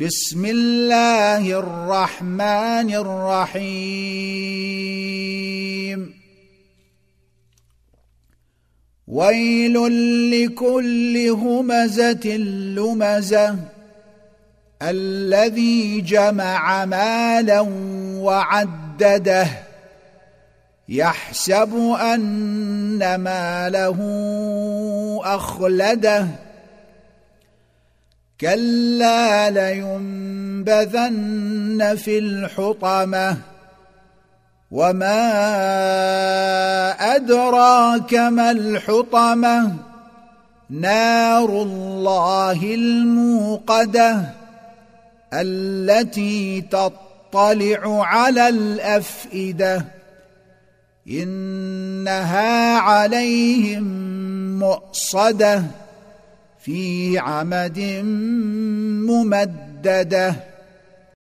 بسم الله الرحمن الرحيم ويل لكل همزة لمزة الذي جمع مالا وعدده يحسب أن ماله أخلده كلا لينبذن في الحطمة وما أدراك ما الحطمة نار الله الموقدة التي تطلع على الأفئدة إنها عليهم مؤصدة في عمد ممدده.